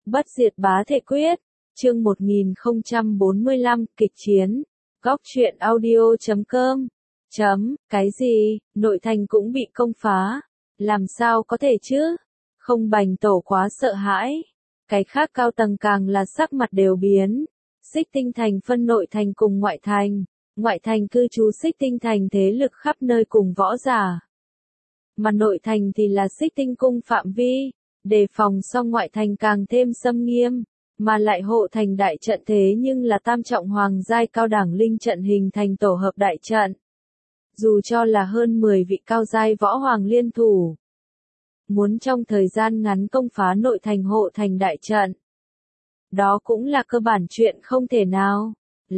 Bất diệt bá thể quyết, chương 1045, kịch chiến. Góc truyện audio.com. Cái gì, nội thành cũng bị công phá? Làm sao có thể chứ? Không Bành Tổ quá sợ hãi. Cái khác cao tầng càng là sắc mặt đều biến. Xích Tinh Thành phân nội thành cùng ngoại thành. Ngoại thành cư trú Xích Tinh Thành thế lực khắp nơi cùng võ giả. Mà nội thành thì là Xích Tinh Cung phạm vi. Đề phòng xong ngoại thành càng thêm xâm nghiêm, mà lại hộ thành đại trận thế nhưng là tam trọng hoàng giai cao đẳng linh trận hình thành tổ hợp đại trận. Dù cho là hơn 10 vị cao giai võ hoàng liên thủ, muốn trong thời gian ngắn công phá nội thành hộ thành đại trận, đó cũng là cơ bản chuyện không thể nào.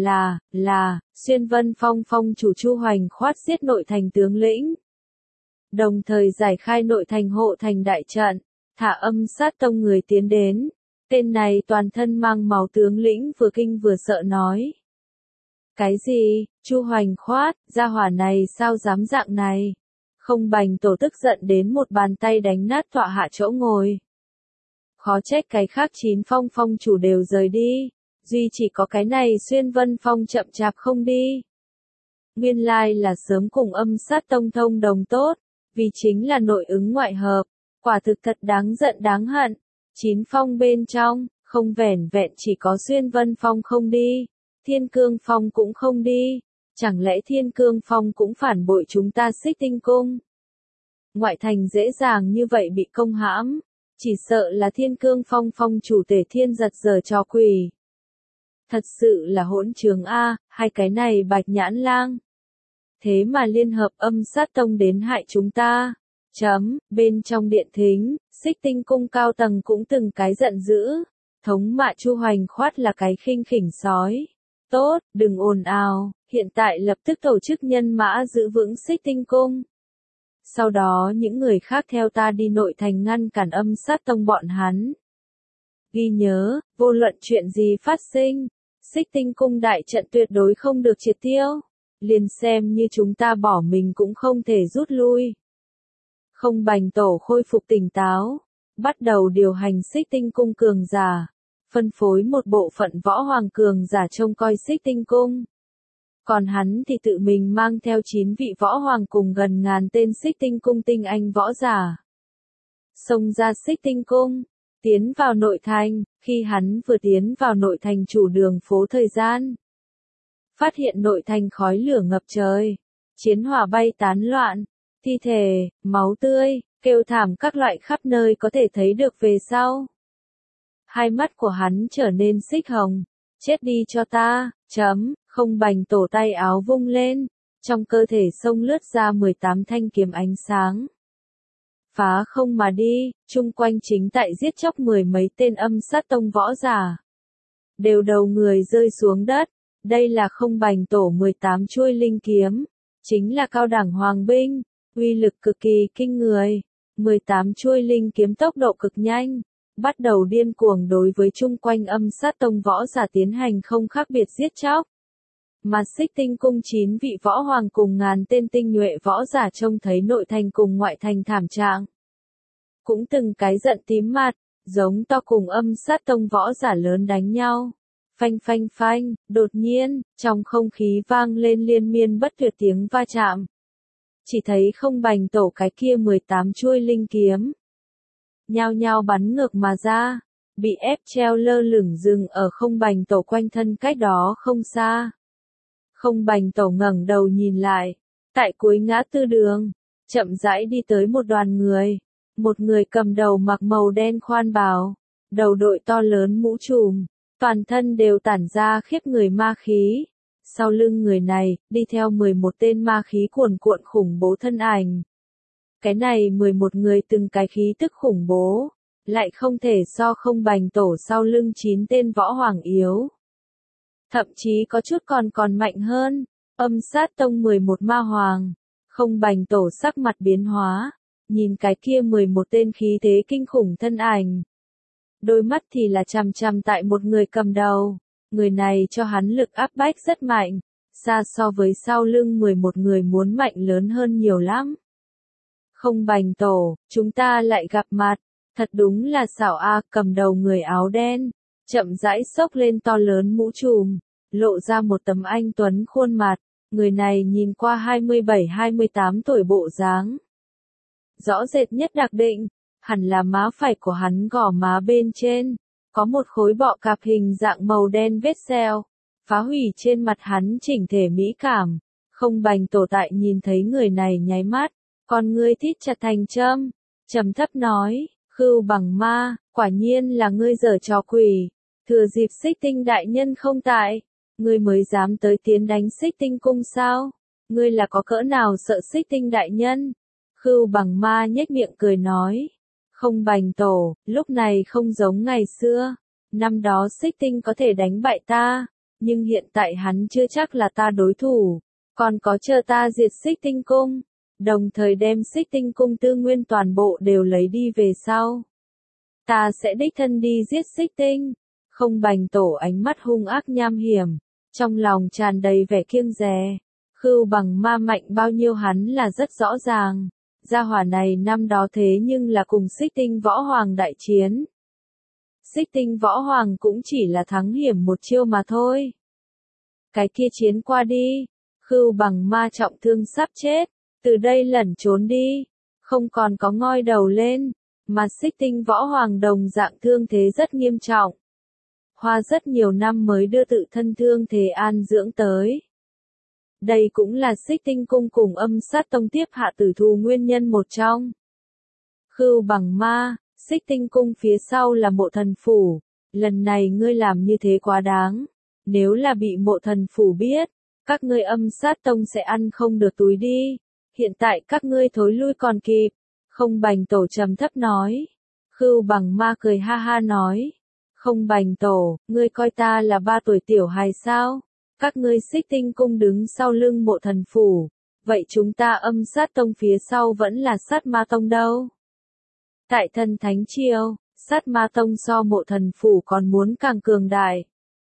Xuyên Vân Phong phong chủ Chu Hoành Khoát giết nội thành tướng lĩnh, đồng thời giải khai nội thành hộ thành đại trận. Thả Âm Sát Tông người tiến đến, tên này toàn thân mang máu tướng lĩnh vừa kinh vừa sợ nói. Cái gì, Chu Hoành Khoát, gia hỏa này sao dám dạng này? Không Bành Tổ tức giận đến một bàn tay đánh nát tọa hạ chỗ ngồi. Khó trách cái khác 9 phong phong chủ đều rời đi, duy chỉ có cái này Xuyên Vân Phong chậm chạp không đi. Nguyên lai là sớm cùng Âm Sát Tông thông đồng tốt, vì chính là nội ứng ngoại hợp. Quả thực thật đáng giận đáng hận. 9 phong bên trong, không vẻn vẹn chỉ có Xuyên Vân Phong không đi, Thiên Cương Phong cũng không đi. Chẳng lẽ Thiên Cương Phong cũng phản bội chúng ta Xích Tinh Cung? Ngoại thành dễ dàng như vậy bị công hãm, chỉ sợ là Thiên Cương Phong phong chủ Tề Thiên giật giở trò quỷ. Thật sự là hỗn trướng a, hai cái này bạch nhãn lang. Thế mà liên hợp Âm Sát Tông đến hại chúng ta. Bên trong điện thính, Xích Tinh Cung cao tầng cũng từng cái giận dữ. Thống mạ Chu Hoành Khoát là cái khinh khỉnh sói. Tốt, đừng ồn ào, hiện tại lập tức tổ chức nhân mã giữ vững Xích Tinh Cung. Sau đó những người khác theo ta đi nội thành ngăn cản Âm Sát Tông bọn hắn. Ghi nhớ, vô luận chuyện gì phát sinh, Xích Tinh Cung đại trận tuyệt đối không được triệt tiêu. Liền xem như chúng ta bỏ mình cũng không thể rút lui. Không Bành Tổ khôi phục tỉnh táo, bắt đầu điều hành Xích Tinh Cung cường giả, phân phối một bộ phận võ hoàng cường giả trông coi Xích Tinh Cung. Còn hắn thì tự mình mang theo 9 vị võ hoàng cùng gần ngàn tên Xích Tinh Cung tinh anh võ giả. Xông ra Xích Tinh Cung, tiến vào nội thành. Khi hắn vừa tiến vào nội thành chủ đường phố thời gian, phát hiện nội thành khói lửa ngập trời, chiến hỏa bay tán loạn. Thi thể, máu tươi, kêu thảm các loại khắp nơi có thể thấy được về sau. Hai mắt của hắn trở nên xích hồng. Chết đi cho ta. Không Bành Tổ tay áo vung lên, trong cơ thể xông lướt ra 18 thanh kiếm ánh sáng. Phá không mà đi, chung quanh chính tại giết chóc 10 mấy tên Âm Sát Tông võ giả. Đều đầu người rơi xuống đất. Đây là Không Bành Tổ 18 chuôi linh kiếm, chính là cao đẳng hoàng binh. Uy lực cực kỳ kinh người, 18 chuôi linh kiếm tốc độ cực nhanh, bắt đầu điên cuồng đối với chung quanh Âm Sát Tông võ giả tiến hành không khác biệt giết chóc. Mà Xích Tinh Cung 9 vị võ hoàng cùng ngàn tên tinh nhuệ võ giả trông thấy nội thành cùng ngoại thành thảm trạng, cũng từng cái giận tím mặt, giống to cùng Âm Sát Tông võ giả lớn đánh nhau. Phanh phanh phanh, đột nhiên, trong không khí vang lên liên miên bất tuyệt tiếng va chạm. Chỉ thấy Không Bành Tổ cái kia 18 chuôi linh kiếm nhao nhao bắn ngược mà ra, bị ép treo lơ lửng dừng ở Không Bành Tổ quanh thân cách đó không xa. Không Bành Tổ ngẩng đầu nhìn lại, tại cuối ngã tư đường, chậm rãi đi tới một đoàn người. Một người cầm đầu mặc màu đen khoan bào, đầu đội to lớn mũ trùm, toàn thân đều tản ra khiếp người ma khí. Sau lưng người này, đi theo 11 tên ma khí cuồn cuộn khủng bố thân ảnh. Cái này 11 người từng cái khí tức khủng bố, lại không thể so Không Bành Tổ sau lưng 9 tên võ hoàng yếu. Thậm chí có chút còn mạnh hơn, Âm Sát Tông 11 ma hoàng. Không Bành Tổ sắc mặt biến hóa, nhìn cái kia 11 tên khí thế kinh khủng thân ảnh. Đôi mắt thì là chằm chằm tại một người cầm đầu. Người này cho hắn lực áp bách rất mạnh, xa so với sau lưng 11 người muốn mạnh lớn hơn nhiều lắm. Không Bành Tổ, chúng ta lại gặp mặt. Thật đúng là xảo a, cầm đầu người áo đen, chậm rãi xốc lên to lớn mũ trùm, lộ ra một tấm anh tuấn khuôn mặt, người này nhìn qua 27-28 tuổi bộ dáng. Rõ rệt nhất đặc định, hẳn là má phải của hắn gò má bên trên, có một khối bọ cạp hình dạng màu đen vết sẹo, phá hủy trên mặt hắn chỉnh thể mỹ cảm. Không Bành Tổ tại nhìn thấy người này nháy mắt, con ngươi thít chặt thành châm, trầm thấp nói, Khưu Bằng Ma, quả nhiên là ngươi giở trò quỷ, thừa dịp Xích Tinh đại nhân không tại, ngươi mới dám tới tiến đánh Xích Tinh cung sao? Ngươi là có cỡ nào sợ Xích Tinh đại nhân? Khưu Bằng Ma nhếch miệng cười nói, Không Bành Tổ, lúc này không giống ngày xưa, năm đó Xích Tinh có thể đánh bại ta, nhưng hiện tại hắn chưa chắc là ta đối thủ. Còn có chờ ta diệt Xích Tinh cung, đồng thời đem Xích Tinh cung tư nguyên toàn bộ đều lấy đi về sau. Ta sẽ đích thân đi giết Xích Tinh. Không Bành Tổ ánh mắt hung ác nham hiểm, trong lòng tràn đầy vẻ kiêng dè. Khưu Bằng Ma mạnh bao nhiêu hắn là rất rõ ràng. Gia hỏa này năm đó thế nhưng là cùng Xích Tinh Võ Hoàng đại chiến. Xích Tinh Võ Hoàng cũng chỉ là thắng hiểm một chiêu mà thôi. Cái kia chiến qua đi. Khưu Bằng Ma trọng thương sắp chết, từ đây lẩn trốn đi, không còn có ngoi đầu lên, mà Xích Tinh Võ Hoàng đồng dạng thương thế rất nghiêm trọng. Hoa rất nhiều năm mới đưa tự thân thương thế an dưỡng tới. Đây cũng là Xích Tinh cung cùng Âm Sát tông tiếp hạ tử thù nguyên nhân một trong. Khưu Bằng Ma, Xích Tinh cung phía sau là Mộ Thần phủ, lần này ngươi làm như thế quá đáng, nếu là bị Mộ Thần phủ biết, các ngươi Âm Sát tông sẽ ăn không được túi đi, hiện tại các ngươi thối lui còn kịp. Không Bành Tổ trầm thấp nói. Khưu Bằng Ma cười ha ha nói, Không Bành Tổ, ngươi coi ta là 3 tuổi tiểu hài sao? Các ngươi Xích Tinh cung đứng sau lưng Mộ Thần phủ, vậy chúng ta Âm Sát tông phía sau vẫn là Sát Ma tông đâu? Tại Thần Thánh Triều, Sát Ma tông so Mộ Thần phủ còn muốn càng cường đại.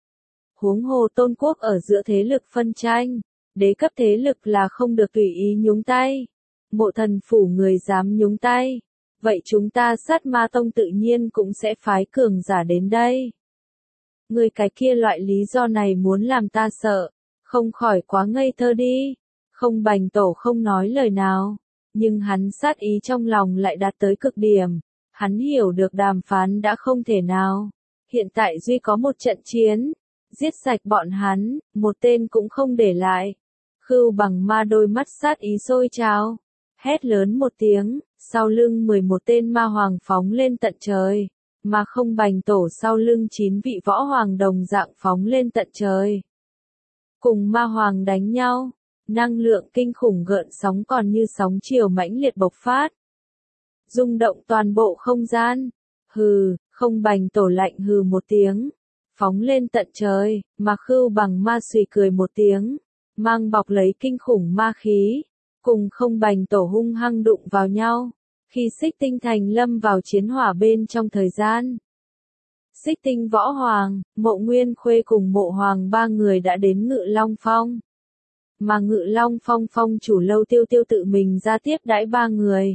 Huống hồ Tôn quốc ở giữa thế lực phân tranh, đế cấp thế lực là không được tùy ý nhúng tay. Mộ Thần phủ người dám nhúng tay, vậy chúng ta Sát Ma tông tự nhiên cũng sẽ phái cường giả đến đây. Người cái kia loại lý do này muốn làm ta sợ, không khỏi quá ngây thơ đi. Không Bành Tổ không nói lời nào, nhưng hắn sát ý trong lòng lại đạt tới cực điểm. Hắn hiểu được đàm phán đã không thể nào. Hiện tại duy có một trận chiến, giết sạch bọn hắn, một tên cũng không để lại. Khưu Bằng Ma đôi mắt sát ý sôi trào, hét lớn một tiếng, sau lưng 11 tên ma hoàng phóng lên tận trời, mà Không Bành Tổ sau lưng 9 vị võ hoàng đồng dạng phóng lên tận trời. Cùng ma hoàng đánh nhau, năng lượng kinh khủng gợn sóng còn như sóng chiều mãnh liệt bộc phát, rung động toàn bộ không gian. Hừ, Không Bành Tổ lạnh hừ một tiếng, phóng lên tận trời, mà Khưu Bằng Ma suy cười một tiếng, mang bọc lấy kinh khủng ma khí, cùng Không Bành Tổ hung hăng đụng vào nhau. Khi Xích Tinh thành lâm vào chiến hỏa bên trong thời gian, Xích Tinh Võ Hoàng, Mộ Nguyên Khuê cùng Mộ Hoàng 3 người đã đến Ngự Long Phong. Mà Ngự Long Phong phong chủ Lâu Tiêu Tiêu tự mình ra tiếp đãi 3 người.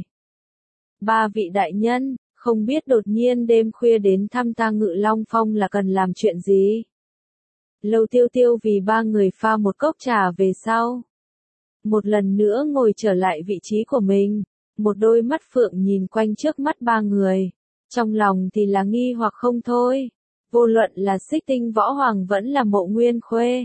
3 vị đại nhân, không biết đột nhiên đêm khuya đến thăm ta Ngự Long Phong là cần làm chuyện gì? Lâu Tiêu Tiêu vì 3 người pha một cốc trà về sau. Một lần nữa ngồi trở lại vị trí của mình, một đôi mắt phượng nhìn quanh trước mắt 3 người. Trong lòng thì là nghi hoặc không thôi. Vô luận là Xích Tinh Võ Hoàng vẫn là Mộ Nguyên Khuê.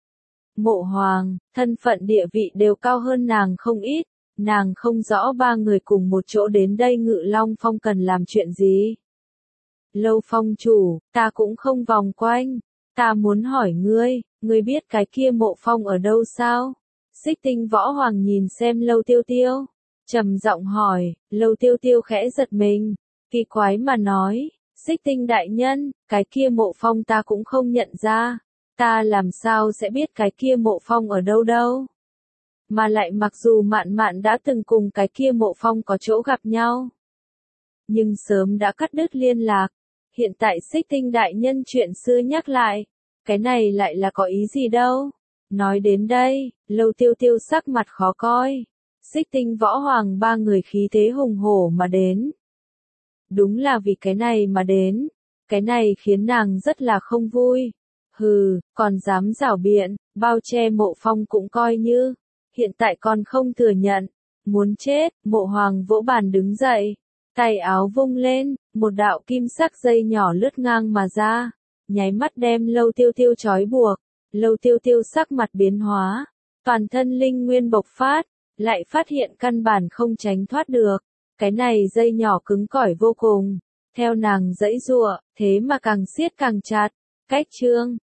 Mộ Hoàng, thân phận địa vị đều cao hơn nàng không ít. Nàng không rõ 3 người cùng một chỗ đến đây Ngự Long Phong cần làm chuyện gì. Lâu Phong chủ, ta cũng không vòng quanh. Ta muốn hỏi ngươi biết cái kia Mộ Phong ở đâu sao? Xích Tinh Võ Hoàng nhìn xem Lâu Tiêu Tiêu, trầm giọng hỏi. Lâu Tiêu Tiêu khẽ giật mình, kỳ quái mà nói, Xích Tinh đại nhân, cái kia Mộ Phong ta cũng không nhận ra, ta làm sao sẽ biết cái kia Mộ Phong ở đâu đâu? Mà lại mặc dù Mạn Mạn đã từng cùng cái kia Mộ Phong có chỗ gặp nhau, nhưng sớm đã cắt đứt liên lạc. Hiện tại Xích Tinh đại nhân chuyện xưa nhắc lại, cái này lại là có ý gì đâu? Nói đến đây, Lâu Tiêu Tiêu sắc mặt khó coi. Xích Tinh Võ Hoàng 3 người khí thế hùng hổ mà đến. Đúng là vì cái này mà đến. Cái này khiến nàng rất là không vui. Hừ, còn dám giảo biện, bao che Mộ Phong cũng coi như. Hiện tại còn không thừa nhận. Muốn chết, Mộ Hoàng vỗ bàn đứng dậy. Tay áo vung lên, một đạo kim sắc dây nhỏ lướt ngang mà ra. Nháy mắt đem Lâu Tiêu Tiêu trói buộc. Lâu Tiêu Tiêu sắc mặt biến hóa. Toàn thân linh nguyên bộc phát. Lại phát hiện căn bản không tránh thoát được. Cái này dây nhỏ cứng cỏi vô cùng. Theo nàng giãy giụa, thế mà càng siết càng chặt. Cách chương